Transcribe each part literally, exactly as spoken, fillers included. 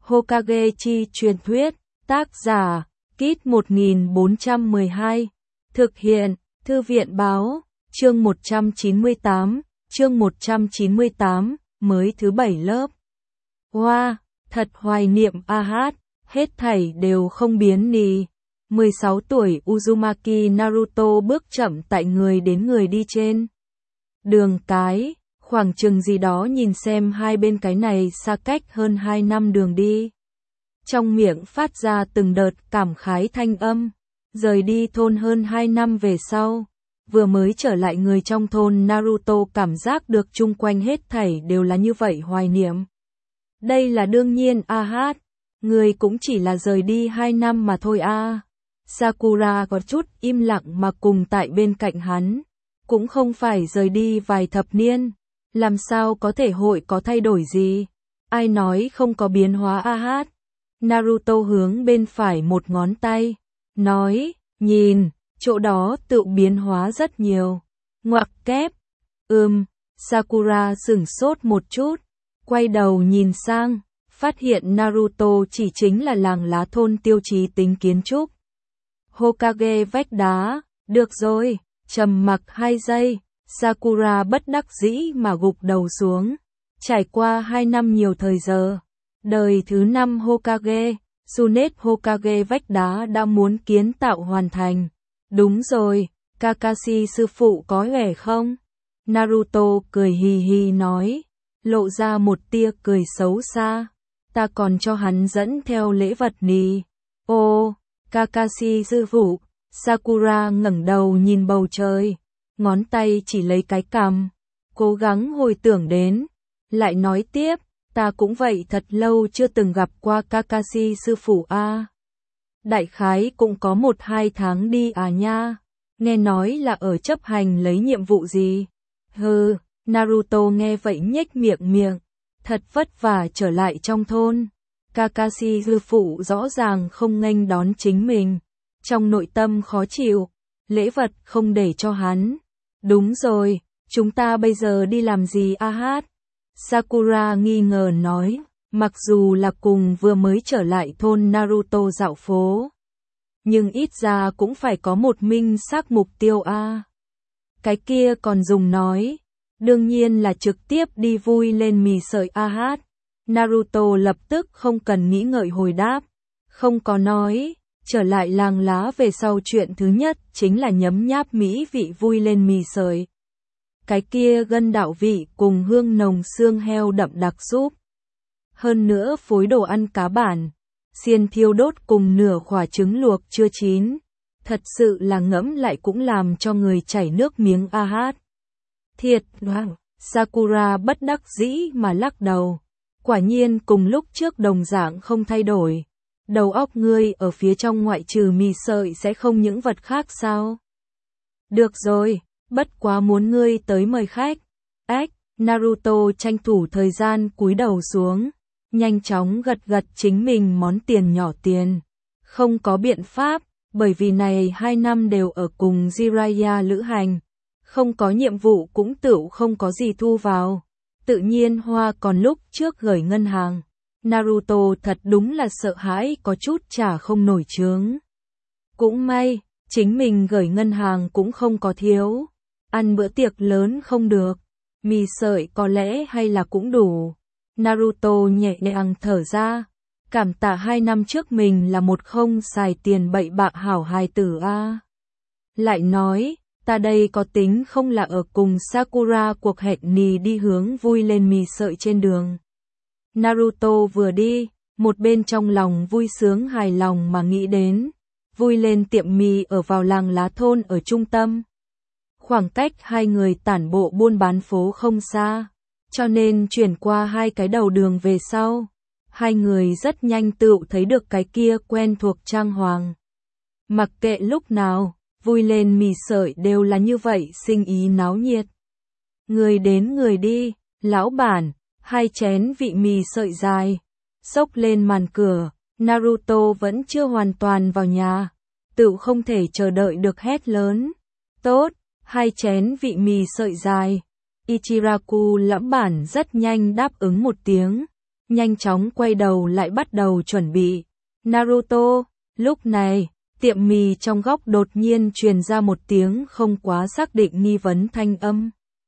Hokage chi truyền thuyết, tác giả, Kit một nghìn bốn trăm mười hai, thực hiện, Thư viện báo, chương một trăm chín mươi tám, chương một trăm chín mươi tám, mới thứ bảy lớp. Wow, thật hoài niệm a hát, hết thảy đều không biến đi. mười sáu tuổi Uzumaki Naruto bước chậm tại người đến người đi trên đường cái, khoảng chừng gì đó nhìn xem hai bên cái này xa cách hơn hai năm đường đi. Trong miệng phát ra từng đợt cảm khái thanh âm, rời đi thôn hơn hai năm về sau, vừa mới trở lại người trong thôn Naruto cảm giác được chung quanh hết thảy đều là như vậy hoài niệm. Đây là đương nhiên a hát, người cũng chỉ là rời đi hai năm mà thôi a. Sakura có chút im lặng mà cùng tại bên cạnh hắn, cũng không phải rời đi vài thập niên, làm sao có thể hội có thay đổi gì, ai nói không có biến hóa a hát. Naruto hướng bên phải một ngón tay, nói, nhìn, chỗ đó tự biến hóa rất nhiều, ngoặc kép, ừm, Sakura sửng sốt một chút, quay đầu nhìn sang, phát hiện Naruto chỉ chính là làng lá thôn tiêu chí tính kiến trúc. Hokage vách đá, được rồi, trầm mặc hai giây, Sakura bất đắc dĩ mà gục đầu xuống. Trải qua hai năm nhiều thời giờ, đời thứ năm Hokage, Tsunade Hokage vách đá đã muốn kiến tạo hoàn thành. Đúng rồi, Kakashi sư phụ có vẻ không? Naruto cười hì hì nói, lộ ra một tia cười xấu xa. Ta còn cho hắn dẫn theo lễ vật nì. Ô, Kakashi sư phụ. Sakura ngẩng đầu nhìn bầu trời, ngón tay chỉ lấy cái cằm, cố gắng hồi tưởng đến, lại nói tiếp, ta cũng vậy thật lâu chưa từng gặp qua Kakashi sư phụ a. Đại khái cũng có một hai tháng đi à nha, nghe nói là ở chấp hành lấy nhiệm vụ gì. Hừ, Naruto nghe vậy nhếch miệng miệng, thật vất vả trở lại trong thôn. Kakashi sư phụ rõ ràng không nghênh đón chính mình. Trong nội tâm khó chịu, lễ vật không để cho hắn. Đúng rồi, chúng ta bây giờ đi làm gì a hát? Sakura nghi ngờ nói, mặc dù là cùng vừa mới trở lại thôn Naruto dạo phố, nhưng ít ra cũng phải có một minh xác mục tiêu a. Cái kia còn dùng nói, đương nhiên là trực tiếp đi vui lên mì sợi a hát. Naruto lập tức không cần nghĩ ngợi hồi đáp, không có nói. Trở lại làng lá về sau chuyện thứ nhất chính là nhấm nháp mỹ vị vui lên mì sợi. Cái kia gân đạo vị cùng hương nồng xương heo đậm đặc súp. Hơn nữa phối đồ ăn cá bản, xiên thiêu đốt cùng nửa quả trứng luộc chưa chín. Thật sự là ngẫm lại cũng làm cho người chảy nước miếng a hát. Thiệt hoàng, Sakura bất đắc dĩ mà lắc đầu. Quả nhiên cùng lúc trước đồng dạng không thay đổi. Đầu óc ngươi ở phía trong ngoại trừ mì sợi sẽ không những vật khác sao? Được rồi, bất quá muốn ngươi tới mời khách. Ách, Naruto tranh thủ thời gian cúi đầu xuống, nhanh chóng gật gật chính mình món tiền nhỏ tiền. Không có biện pháp, bởi vì này hai năm đều ở cùng Jiraiya lữ hành. Không có nhiệm vụ cũng tựu không có gì thu vào. Tự nhiên hoa còn lúc trước gửi ngân hàng. Naruto thật đúng là sợ hãi có chút trả không nổi chướng. Cũng may, chính mình gửi ngân hàng cũng không có thiếu. Ăn bữa tiệc lớn không được, mì sợi có lẽ hay là cũng đủ. Naruto nhẹ nhàng thở ra, cảm tạ hai năm trước mình là một không xài tiền bậy bạ hảo hài tử a. Lại nói, ta đây có tính không là ở cùng Sakura cuộc hẹn nì đi hướng vui lên mì sợi trên đường. Naruto vừa đi, một bên trong lòng vui sướng hài lòng mà nghĩ đến, vui lên tiệm mì ở vào làng lá thôn ở trung tâm. Khoảng cách hai người tản bộ buôn bán phố không xa, cho nên chuyển qua hai cái đầu đường về sau, hai người rất nhanh tự thấy được cái kia quen thuộc trang hoàng. Mặc kệ lúc nào, vui lên mì sợi đều là như vậy sinh ý náo nhiệt. Người đến người đi, lão bản. Hai chén vị mì sợi dài, xốc lên màn cửa, Naruto vẫn chưa hoàn toàn vào nhà, tự không thể chờ đợi được hét lớn. Tốt, hai chén vị mì sợi dài. Ichiraku lão bản rất nhanh đáp ứng một tiếng, nhanh chóng quay đầu lại bắt đầu chuẩn bị. Naruto, lúc này, tiệm mì trong góc đột nhiên truyền ra một tiếng không quá xác định nghi vấn thanh âm.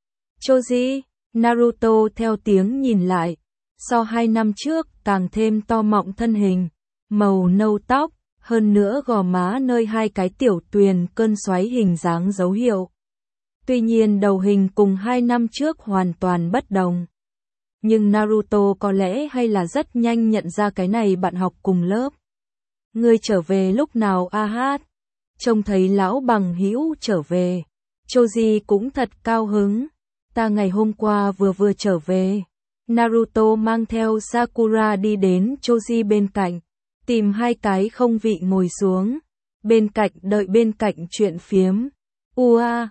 Choji, Naruto theo tiếng nhìn lại, so hai năm trước càng thêm to mọng thân hình, màu nâu tóc, hơn nữa gò má nơi hai cái tiểu tuyền cơn xoáy hình dáng dấu hiệu. Tuy nhiên đầu hình cùng hai năm trước hoàn toàn bất đồng. Nhưng Naruto có lẽ hay là rất nhanh nhận ra cái này bạn học cùng lớp. Ngươi trở về lúc nào a hát? Trông thấy lão bằng hữu trở về. Choji cũng thật cao hứng. Ta ngày hôm qua vừa vừa trở về. Naruto mang theo Sakura đi đến Choji bên cạnh. Tìm hai cái không vị ngồi xuống. Bên cạnh đợi bên cạnh chuyện phiếm. Ua, a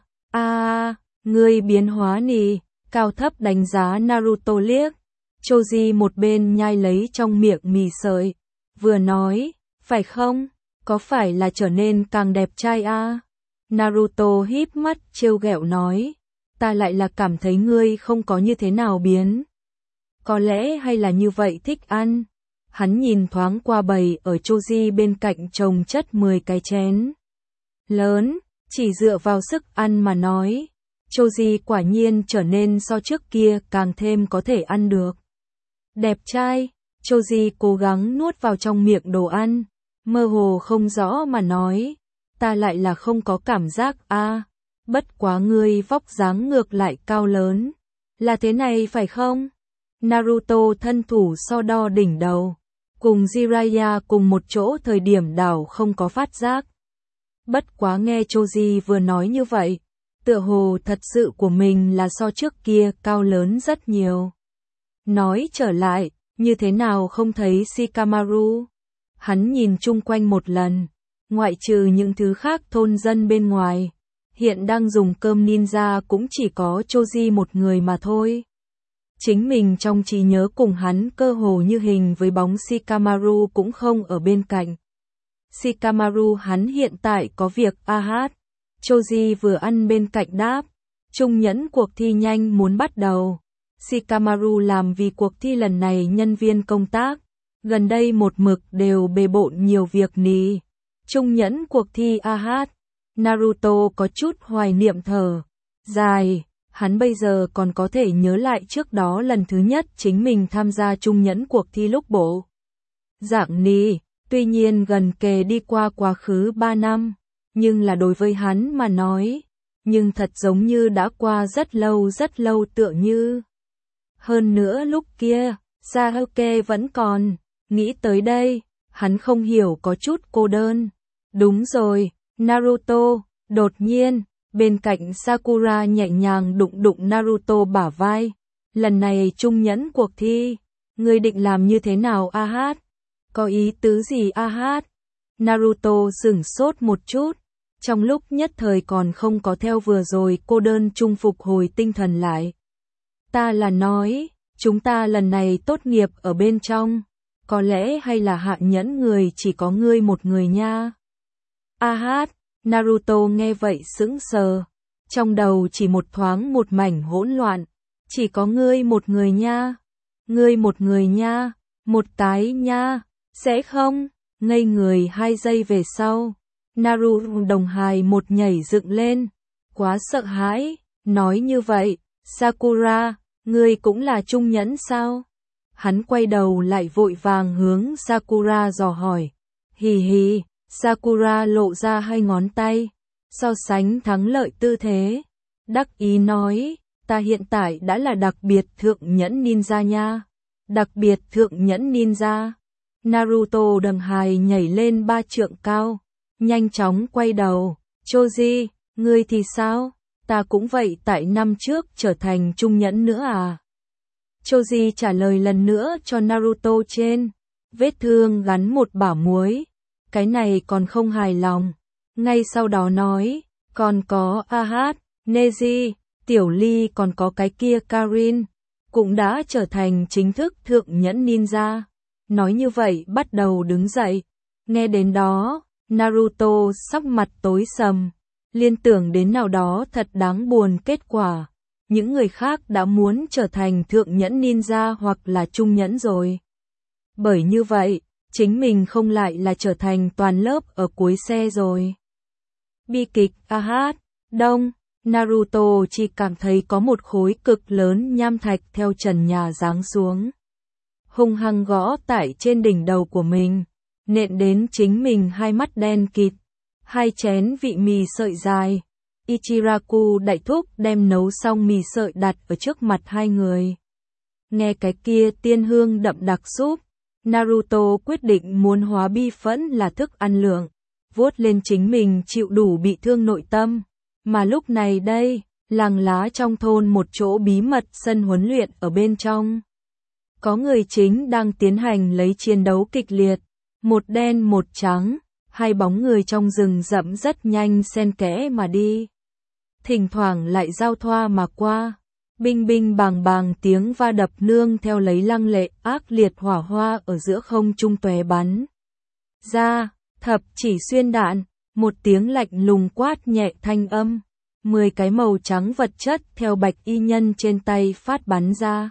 a, ngươi biến hóa nì. Cao thấp đánh giá Naruto liếc. Choji một bên nhai lấy trong miệng mì sợi. Vừa nói, phải không? Có phải là trở nên càng đẹp trai a? À? Naruto híp mắt trêu ghẹo nói. Ta lại là cảm thấy ngươi không có như thế nào biến. Có lẽ hay là như vậy thích ăn. Hắn nhìn thoáng qua bầy ở Choji bên cạnh chồng chất mười cái chén lớn, chỉ dựa vào sức ăn mà nói. Choji quả nhiên trở nên so trước kia càng thêm có thể ăn được. Đẹp trai, Choji cố gắng nuốt vào trong miệng đồ ăn, mơ hồ không rõ mà nói, ta lại là không có cảm giác a, à, bất quá ngươi vóc dáng ngược lại cao lớn, là thế này phải không? Naruto thân thủ so đo đỉnh đầu, cùng Jiraiya cùng một chỗ thời điểm đảo không có phát giác. Bất quá nghe Choji vừa nói như vậy, tựa hồ thật sự của mình là so trước kia cao lớn rất nhiều. Nói trở lại, như thế nào không thấy Shikamaru? Hắn nhìn chung quanh một lần, ngoại trừ những thứ khác thôn dân bên ngoài, hiện đang dùng cơm ninja cũng chỉ có Choji một người mà thôi. Chính mình trong trí nhớ cùng hắn cơ hồ như hình với bóng Shikamaru cũng không ở bên cạnh. Shikamaru hắn hiện tại có việc a hát. Choji vừa ăn bên cạnh đáp, trung nhẫn cuộc thi nhanh muốn bắt đầu. Shikamaru làm vì cuộc thi lần này nhân viên công tác, gần đây một mực đều bề bộn nhiều việc nì. Trung nhẫn cuộc thi a hát. Naruto có chút hoài niệm thở dài, hắn bây giờ còn có thể nhớ lại trước đó lần thứ nhất chính mình tham gia trung nhẫn cuộc thi lúc bộ dạng nì, tuy nhiên gần kề đi qua quá khứ ba năm, nhưng là đối với hắn mà nói, nhưng thật giống như đã qua rất lâu rất lâu tựa như. Hơn nữa lúc kia, Sasuke vẫn còn, nghĩ tới đây, hắn không hiểu có chút cô đơn. Đúng rồi, Naruto, đột nhiên, bên cạnh Sakura nhẹ nhàng đụng đụng Naruto bả vai. Lần này trung nhẫn cuộc thi, ngươi định làm như thế nào a hát? Có ý tứ gì a hát? Naruto sửng sốt một chút, trong lúc nhất thời còn không có theo vừa rồi cô đơn chung phục hồi tinh thần lại. Ta là nói, chúng ta lần này tốt nghiệp ở bên trong, có lẽ hay là hạ nhẫn người chỉ có ngươi một người nha. A hát, Naruto nghe vậy sững sờ, trong đầu chỉ một thoáng một mảnh hỗn loạn, chỉ có ngươi một người nha, ngươi một người nha, một cái nha, sẽ không, ngây người hai giây về sau, Naruto đồng hài một nhảy dựng lên, quá sợ hãi, nói như vậy, Sakura, ngươi cũng là trung nhẫn sao? Hắn quay đầu lại vội vàng hướng Sakura dò hỏi, hì hì. Sakura lộ ra hai ngón tay, so sánh thắng lợi tư thế. Đắc ý nói, ta hiện tại đã là đặc biệt thượng nhẫn ninja nha. Đặc biệt thượng nhẫn ninja. Naruto đằng hài nhảy lên ba trượng cao, nhanh chóng quay đầu. Choji, ngươi thì sao? Ta cũng vậy tại năm trước trở thành trung nhẫn nữa à? Choji trả lời lần nữa cho Naruto trên vết thương gắn một bả muối. Cái này còn không hài lòng. Ngay sau đó nói, còn có a hát, Neji, Tiểu Ly còn có cái kia Karin, cũng đã trở thành chính thức thượng nhẫn ninja. Nói như vậy bắt đầu đứng dậy. Nghe đến đó, Naruto sắc mặt tối sầm, liên tưởng đến nào đó thật đáng buồn kết quả. Những người khác đã muốn trở thành thượng nhẫn ninja hoặc là trung nhẫn rồi. Bởi như vậy, chính mình không lại là trở thành toàn lớp ở cuối xe rồi. Bi kịch a hát, đông, Naruto chỉ cảm thấy có một khối cực lớn nham thạch theo trần nhà giáng xuống. Hung hăng gõ tại trên đỉnh đầu của mình, nện đến chính mình hai mắt đen kịt, hai chén vị mì sợi dài. Ichiraku đại thúc đem nấu xong mì sợi đặt ở trước mặt hai người. Nghe cái kia tiên hương đậm đặc súp, Naruto quyết định muốn hóa bi phẫn là thức ăn lượng, vuốt lên chính mình chịu đủ bị thương nội tâm. Mà lúc này đây, làng lá trong thôn một chỗ bí mật sân huấn luyện ở bên trong. Có người chính đang tiến hành lấy chiến đấu kịch liệt, một đen một trắng, hai bóng người trong rừng rậm rất nhanh xen kẽ mà đi. Thỉnh thoảng lại giao thoa mà qua, binh binh bàng bàng tiếng va đập nương theo lấy lăng lệ ác liệt hỏa hoa ở giữa không trung tóe bắn ra, thập chỉ xuyên đạn, một tiếng lạnh lùng quát nhẹ thanh âm, mười cái màu trắng vật chất theo bạch y nhân trên tay phát bắn ra.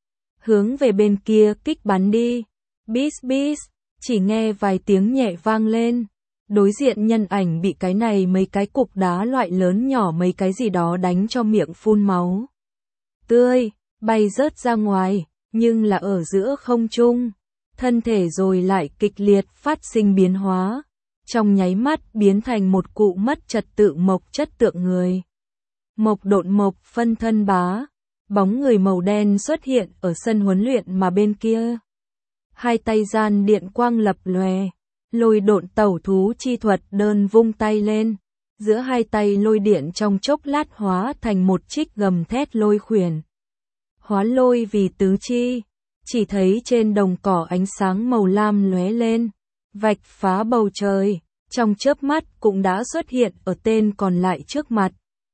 Hướng về bên kia kích bắn đi, bis bis, chỉ nghe vài tiếng nhẹ vang lên. Đối diện nhân ảnh bị cái này mấy cái cục đá loại lớn nhỏ mấy cái gì đó đánh cho miệng phun máu tươi, bay rớt ra ngoài, nhưng là ở giữa không trung, thân thể rồi lại kịch liệt phát sinh biến hóa, trong nháy mắt biến thành một cụ mất trật tự mộc chất tượng người. Mộc độn mộc phân thân bá, bóng người màu đen xuất hiện ở sân huấn luyện mà bên kia. Hai tay gian điện quang lập lòe. Lôi độn tẩu thú chi thuật đơn vung tay lên, giữa hai tay lôi điện trong chốc lát hóa thành một trích gầm thét lôi khuyển. Hóa lôi vì tứ chi, chỉ thấy trên đồng cỏ ánh sáng màu lam lóe lên, vạch phá bầu trời, trong chớp mắt cũng đã xuất hiện ở tên còn lại trước mặt.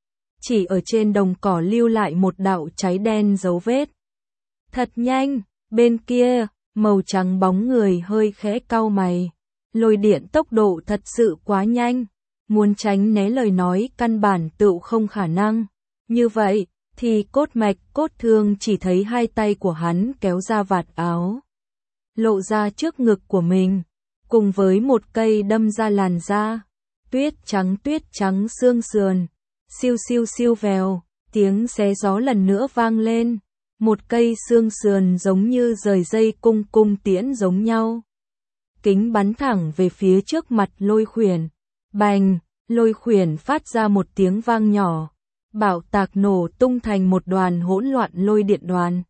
Chỉ ở trên đồng cỏ lưu lại một đạo cháy đen dấu vết. Thật nhanh, bên kia, màu trắng bóng người hơi khẽ cau mày. Lôi điện tốc độ thật sự quá nhanh, muốn tránh né lời nói căn bản tựu không khả năng. Như vậy, thì cốt mạch cốt thương chỉ thấy hai tay của hắn kéo ra vạt áo, lộ ra trước ngực của mình, cùng với một cây đâm ra làn da, tuyết trắng tuyết trắng xương sườn, siêu siêu siêu vèo, tiếng xé gió lần nữa vang lên, một cây xương sườn giống như rời dây cung cung tiễn giống nhau. Kính bắn thẳng về phía trước mặt lôi khuyển. Bành, lôi khuyển phát ra một tiếng vang nhỏ. Bạo tạc nổ tung thành một đoàn hỗn loạn lôi điện đoàn.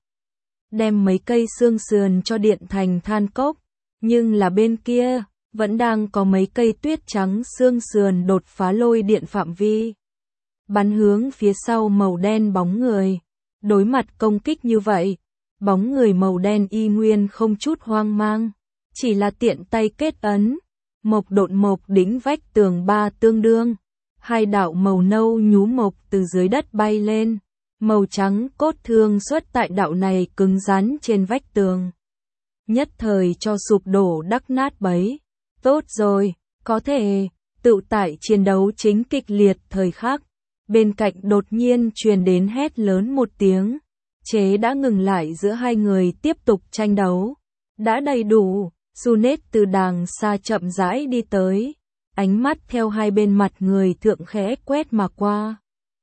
Đem mấy cây xương sườn cho điện thành than cốc. Nhưng là bên kia, vẫn đang có mấy cây tuyết trắng xương sườn đột phá lôi điện phạm vi. Bắn hướng phía sau màu đen bóng người. Đối mặt công kích như vậy, bóng người màu đen y nguyên không chút hoang mang. Chỉ là tiện tay kết ấn, mộc độn mộc đỉnh vách tường ba tương đương, hai đạo màu nâu nhú mộc từ dưới đất bay lên, màu trắng cốt thương xuất tại đạo này cứng rắn trên vách tường. Nhất thời cho sụp đổ đắc nát bấy. Tốt rồi, có thể, tự tại chiến đấu chính kịch liệt thời khắc, bên cạnh đột nhiên truyền đến hét lớn một tiếng, chế đã ngừng lại giữa hai người tiếp tục tranh đấu. Đã đầy đủ. Sunet từ đàng xa chậm rãi đi tới, ánh mắt theo hai bên mặt người thượng khẽ quét mà qua.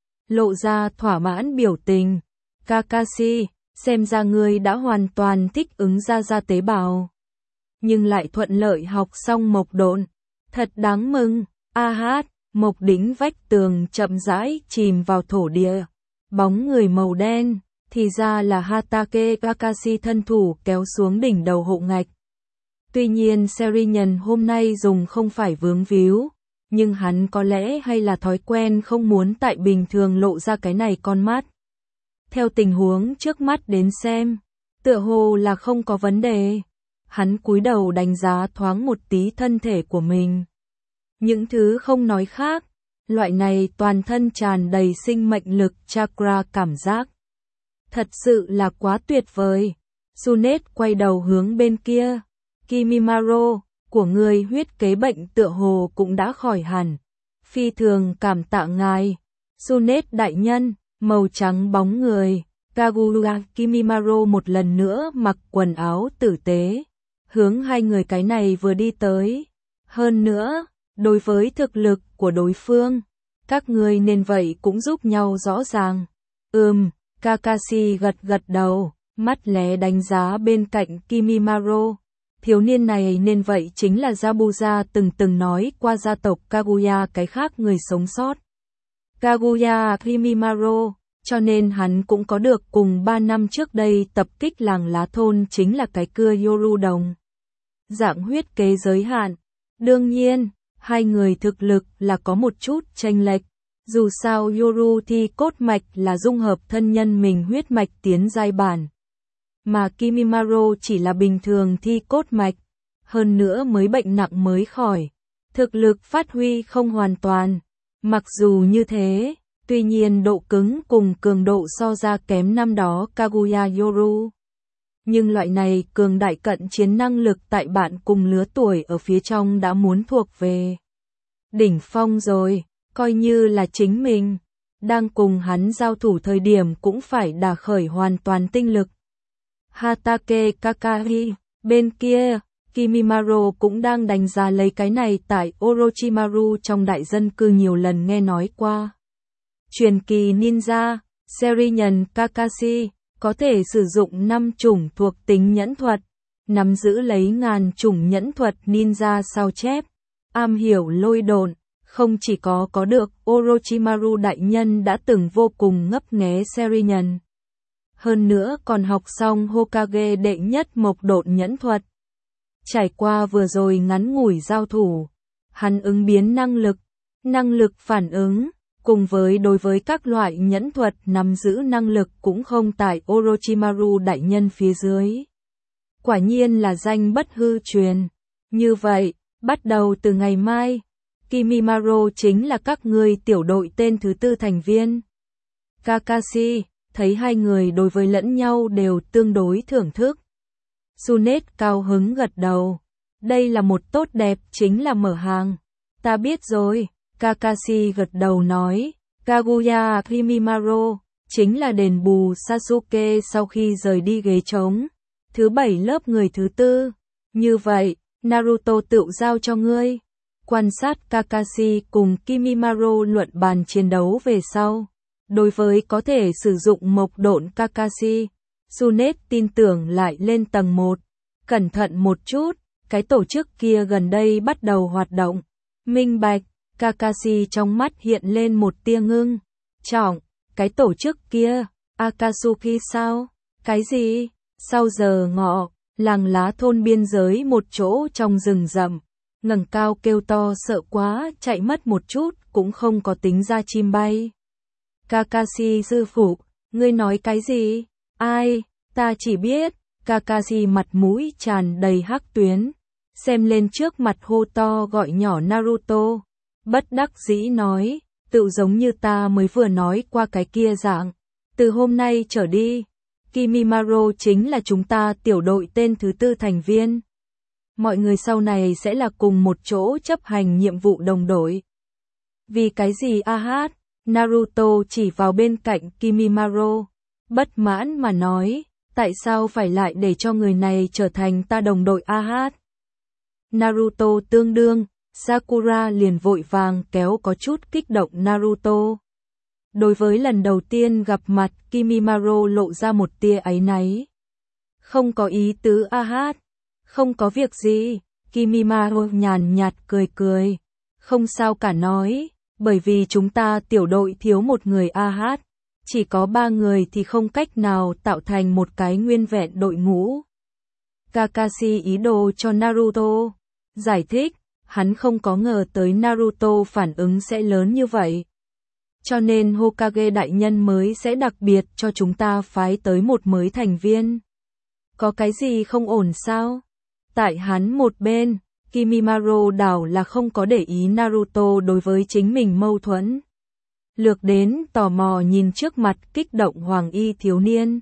Lộ ra thỏa mãn biểu tình. Kakashi, xem ra ngươi đã hoàn toàn thích ứng ra ra tế bào. Nhưng lại thuận lợi học xong mộc độn. Thật đáng mừng. A hát, mộc đỉnh vách tường chậm rãi chìm vào thổ địa. Bóng người màu đen, thì ra là Hatake Kakashi thân thủ kéo xuống đỉnh đầu hộ ngạch. Tuy nhiên Serinhân hôm nay dùng không phải vướng víu, nhưng hắn có lẽ hay là thói quen không muốn tại bình thường lộ ra cái này con mắt. Theo tình huống trước mắt đến xem, tựa hồ là không có vấn đề. Hắn cúi đầu đánh giá thoáng một tí thân thể của mình. Những thứ không nói khác, loại này toàn thân tràn đầy sinh mệnh lực chakra cảm giác. Thật sự là quá tuyệt vời. Sunet quay đầu hướng bên kia. Kimimaro, của người huyết kế bệnh tựa hồ cũng đã khỏi hẳn. Phi thường cảm tạ ngài. Sunet đại nhân, màu trắng bóng người. Kaguya Kimimaro một lần nữa mặc quần áo tử tế. hướng hai người cái này vừa đi tới. Hơn nữa, đối với thực lực của đối phương, các ngươi nên vậy cũng giúp nhau rõ ràng. Ừm, Kakashi gật gật đầu, mắt lé đánh giá bên cạnh Kimimaro. Thiếu niên này nên vậy chính là Zabuza từng từng nói qua gia tộc Kaguya cái khác người sống sót. Kaguya Kimimaro, cho nên hắn cũng có được cùng ba năm trước đây tập kích làng lá thôn chính là cái cưa Yoru đồng. Dạng huyết kế giới hạn. Đương nhiên, hai người thực lực là có một chút chênh lệch. Dù sao Yoru thi cốt mạch là dung hợp thân nhân mình huyết mạch tiến giai bản. Mà Kimimaro chỉ là bình thường thi cốt mạch. Hơn nữa mới bệnh nặng mới khỏi. Thực lực phát huy không hoàn toàn. Mặc dù như thế, tuy nhiên độ cứng cùng cường độ so ra kém năm đó Kaguya Yoru. Nhưng loại này cường đại cận chiến năng lực tại bạn cùng lứa tuổi ở phía trong đã muốn thuộc về đỉnh phong rồi, coi như là chính mình. Đang cùng hắn giao thủ thời điểm cũng phải đả khởi hoàn toàn tinh lực. Hatake Kakahi, bên kia, Kimimaro cũng đang đánh giá lấy cái này tại Orochimaru trong đại dân cư nhiều lần nghe nói qua. Truyền kỳ ninja, Serinhân Kakashi, có thể sử dụng năm chủng thuộc tính nhẫn thuật, nắm giữ lấy ngàn chủng nhẫn thuật ninja sao chép, am hiểu lôi độn, không chỉ có có được Orochimaru đại nhân đã từng vô cùng ngấp nghé Serinhân. Hơn nữa còn học xong Hokage đệ nhất mộc độn nhẫn thuật. Trải qua vừa rồi ngắn ngủi giao thủ, hắn ứng biến năng lực, năng lực phản ứng, cùng với đối với các loại nhẫn thuật nắm giữ năng lực cũng không tại Orochimaru đại nhân phía dưới. Quả nhiên là danh bất hư truyền. Như vậy, bắt đầu từ ngày mai, Kimimaro chính là các ngươi tiểu đội tên thứ tư thành viên. Kakashi, thấy hai người đối với lẫn nhau đều tương đối thưởng thức. Sunet cao hứng gật đầu. Đây là một tốt đẹp chính là mở hàng. Ta biết rồi, Kakashi gật đầu nói. Kaguya Kimimaro, chính là đền bù Sasuke sau khi rời đi ghế trống. Thứ bảy lớp người thứ tư. Như vậy, Naruto tự giao cho ngươi. Quan sát Kakashi cùng Kimimaro luận bàn chiến đấu về sau. Đối với có thể sử dụng mộc độn Kakashi, Sunet tin tưởng lại lên tầng một. Cẩn thận một chút, cái tổ chức kia gần đây bắt đầu hoạt động. Minh bạch, Kakashi trong mắt hiện lên một tia ngưng. Trọng, cái tổ chức kia, Akatsuki sao? Cái gì? Sau giờ ngọ, làng lá thôn biên giới một chỗ trong rừng rậm. Ngẩng cao kêu to sợ quá, chạy mất một chút, cũng không có tính ra chim bay. Kakashi sư phụ, ngươi nói cái gì? Ai? Ta chỉ biết. Kakashi mặt mũi tràn đầy hắc tuyến. Xem lên trước mặt hô to gọi nhỏ Naruto. Bất đắc dĩ nói, tự giống như ta mới vừa nói qua cái kia dạng. Từ hôm nay trở đi, Kimimaro chính là chúng ta tiểu đội tên thứ tư thành viên. Mọi người sau này sẽ là cùng một chỗ chấp hành nhiệm vụ đồng đội. Vì cái gì a hát? Naruto chỉ vào bên cạnh Kimimaro, bất mãn mà nói, tại sao phải lại để cho người này trở thành ta đồng đội a hát? Naruto tương đương, Sakura liền vội vàng kéo có chút kích động Naruto. Đối với lần đầu tiên gặp mặt, Kimimaro lộ ra một tia áy náy. Không có ý tứ a hát, không có việc gì, Kimimaro nhàn nhạt cười cười, không sao cả nói, bởi vì chúng ta tiểu đội thiếu một người a hát, chỉ có ba người thì không cách nào tạo thành một cái nguyên vẹn đội ngũ. Kakashi ý đồ cho Naruto giải thích, hắn không có ngờ tới Naruto phản ứng sẽ lớn như vậy. Cho nên Hokage đại nhân mới sẽ đặc biệt cho chúng ta phái tới một mới thành viên. Có cái gì không ổn sao? Tại hắn một bên, Kimimaro đảo là không có để ý Naruto đối với chính mình mâu thuẫn. Lược đến tò mò nhìn trước mặt kích động hoàng y thiếu niên.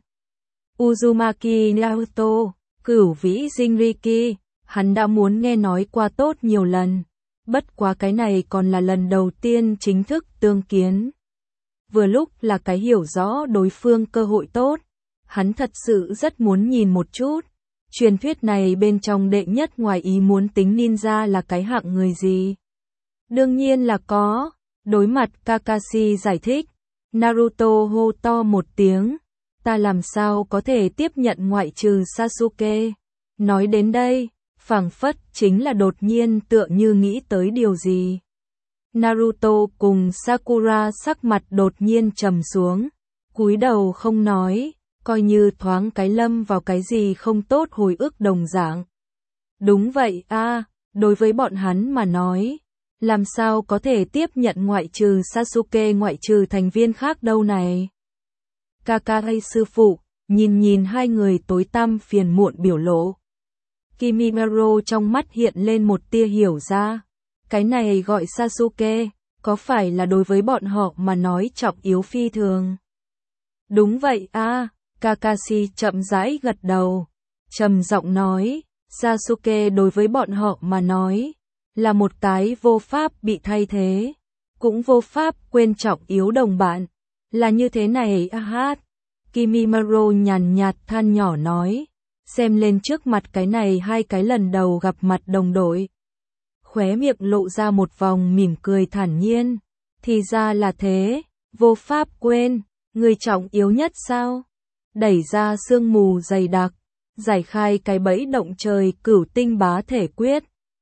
Uzumaki Naruto, cửu vĩ Jinriki, hắn đã muốn nghe nói qua tốt nhiều lần. Bất quá cái này còn là lần đầu tiên chính thức tương kiến. Vừa lúc là cái hiểu rõ đối phương cơ hội tốt. Hắn thật sự rất muốn nhìn một chút. Truyền thuyết này bên trong đệ nhất ngoài ý muốn tính ninja là cái hạng người gì? Đương nhiên là có. Đối mặt Kakashi giải thích, Naruto hô to một tiếng, ta làm sao có thể tiếp nhận ngoại trừ Sasuke. Nói đến đây, phảng phất chính là đột nhiên tựa như nghĩ tới điều gì. Naruto cùng Sakura sắc mặt đột nhiên trầm xuống, cúi đầu không nói, coi như thoáng cái lâm vào cái gì không tốt hồi ức đồng dạng. Đúng vậy a, đối với bọn hắn mà nói, làm sao có thể tiếp nhận ngoại trừ Sasuke ngoại trừ thành viên khác đâu này. Kakashi sư phụ, nhìn nhìn hai người tối tăm phiền muộn biểu lộ. Kimimaro trong mắt hiện lên một tia hiểu ra. Cái này gọi Sasuke, có phải là đối với bọn họ mà nói trọng yếu phi thường? Đúng vậy a, Kakashi chậm rãi gật đầu, trầm giọng nói, Sasuke đối với bọn họ mà nói, là một cái vô pháp bị thay thế, cũng vô pháp quên trọng yếu đồng bạn, là như thế này a hát. Kimimaro nhàn nhạt than nhỏ nói, xem lên trước mặt cái này hai cái lần đầu gặp mặt đồng đội. Khóe miệng lộ ra một vòng mỉm cười thản nhiên, thì ra là thế, vô pháp quên, người trọng yếu nhất sao? Đẩy ra sương mù dày đặc, giải khai cái bẫy động trời cửu tinh bá thể quyết.